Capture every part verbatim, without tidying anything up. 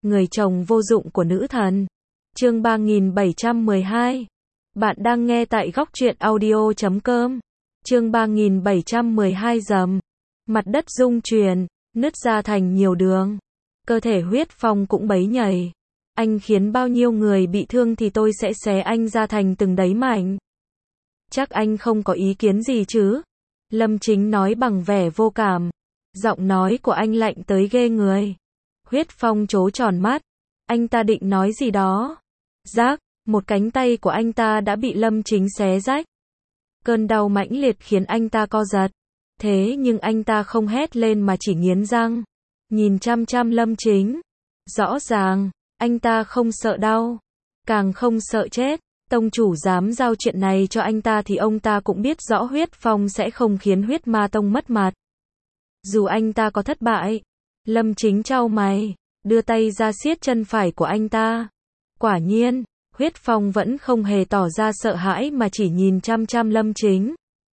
người chồng vô dụng của nữ thần. Chương ba nghìn bảy trăm mười hai. Bạn đang nghe tại góc truyện audio chấm com. Chương ba nghìn bảy trăm mười hai dầm. Mặt đất rung chuyển, nứt ra thành nhiều đường. Cơ thể Huyết Phong cũng bấy nhảy. Anh khiến bao nhiêu người bị thương thì tôi sẽ xé anh ra thành từng đấy mảnh. Chắc anh không có ý kiến gì chứ? Lâm Chính nói bằng vẻ vô cảm. Giọng nói của anh lạnh tới ghê người. Huyết Phong trố tròn mắt. Anh ta định nói gì đó. Rác, một cánh tay của anh ta đã bị Lâm Chính xé rách. Cơn đau mãnh liệt khiến anh ta co giật. Thế nhưng anh ta không hét lên mà chỉ nghiến răng. Nhìn chăm chăm Lâm Chính. Rõ ràng, anh ta không sợ đau. Càng không sợ chết. Tông chủ dám giao chuyện này cho anh ta thì ông ta cũng biết rõ Huyết Phong sẽ không khiến Huyết Ma Tông mất mặt. Dù anh ta có thất bại. Lâm Chính chau mày, đưa tay ra siết chân phải của anh ta. Quả nhiên, Huyết Phong vẫn không hề tỏ ra sợ hãi mà chỉ nhìn chăm chăm Lâm Chính.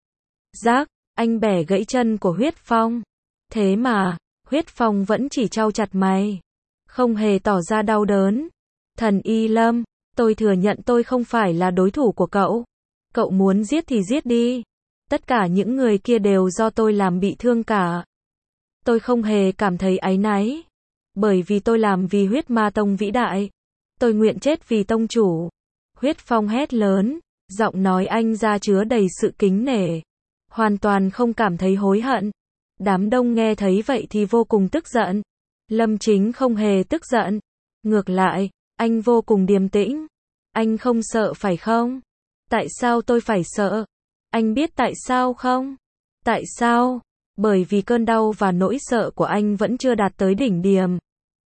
Rác, anh bẻ gãy chân của Huyết Phong. Thế mà, Huyết Phong vẫn chỉ chau chặt mày. Không hề tỏ ra đau đớn. Thần Y Lâm, tôi thừa nhận tôi không phải là đối thủ của cậu. Cậu muốn giết thì giết đi. Tất cả những người kia đều do tôi làm bị thương cả. Tôi không hề cảm thấy áy náy. Bởi vì tôi làm vì Huyết Ma Tông vĩ đại. Tôi nguyện chết vì tông chủ. Huyết Phong hét lớn, giọng nói anh ra chứa đầy sự kính nể. Hoàn toàn không cảm thấy hối hận. Đám đông nghe thấy vậy thì vô cùng tức giận. Lâm Chính không hề tức giận. Ngược lại, anh vô cùng điềm tĩnh. Anh không sợ phải không? Tại sao tôi phải sợ? Anh biết tại sao không? Tại sao? Bởi vì cơn đau và nỗi sợ của anh vẫn chưa đạt tới đỉnh điểm.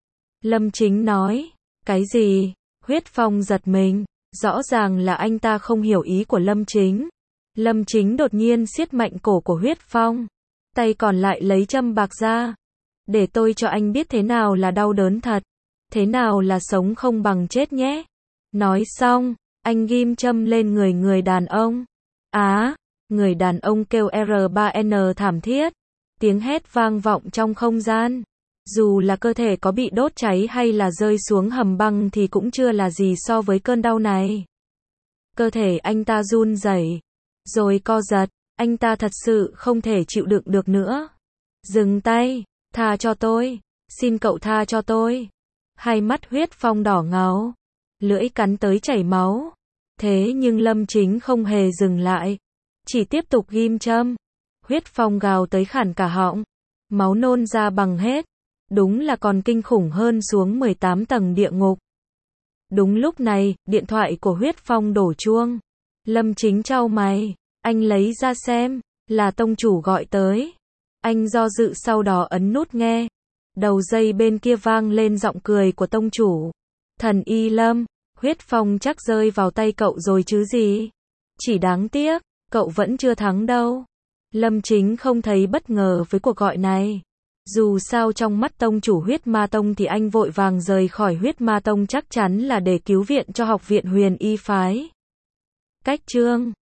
Lâm Chính nói. Cái gì? Huyết Phong giật mình. Rõ ràng là anh ta không hiểu ý của Lâm Chính. Lâm Chính đột nhiên siết mạnh cổ của Huyết Phong. Tay còn lại lấy châm bạc ra. Để tôi cho anh biết thế nào là đau đớn thật. Thế nào là sống không bằng chết nhé. Nói xong, anh ghim châm lên người người đàn ông. Á, người đàn ông kêu R ba N thảm thiết. Tiếng hét vang vọng trong không gian. Dù là cơ thể có bị đốt cháy hay là rơi xuống hầm băng thì cũng chưa là gì so với cơn đau này. Cơ thể anh ta run rẩy, rồi co giật, anh ta thật sự không thể chịu đựng được nữa. Dừng tay, tha cho tôi, xin cậu tha cho tôi. Hai mắt Huyết Phong đỏ ngầu, lưỡi cắn tới chảy máu. Thế nhưng Lâm Chính không hề dừng lại, chỉ tiếp tục ghim châm. Huyết Phong gào tới khản cả họng, máu nôn ra bằng hết. Đúng là còn kinh khủng hơn xuống mười tám tầng địa ngục. Đúng lúc này, điện thoại của Huyết Phong đổ chuông. Lâm Chính chau mày, anh lấy ra xem, là tông chủ gọi tới. Anh do dự sau đó ấn nút nghe. Đầu dây bên kia vang lên giọng cười của tông chủ. Thần Y Lâm, Huyết Phong chắc rơi vào tay cậu rồi chứ gì. Chỉ đáng tiếc, cậu vẫn chưa thắng đâu. Lâm Chính không thấy bất ngờ với cuộc gọi này. Dù sao trong mắt tông chủ Huyết Ma Tông thì anh vội vàng rời khỏi Huyết Ma Tông chắc chắn là để cứu viện cho học viện Huyền Y Phái. Cách chương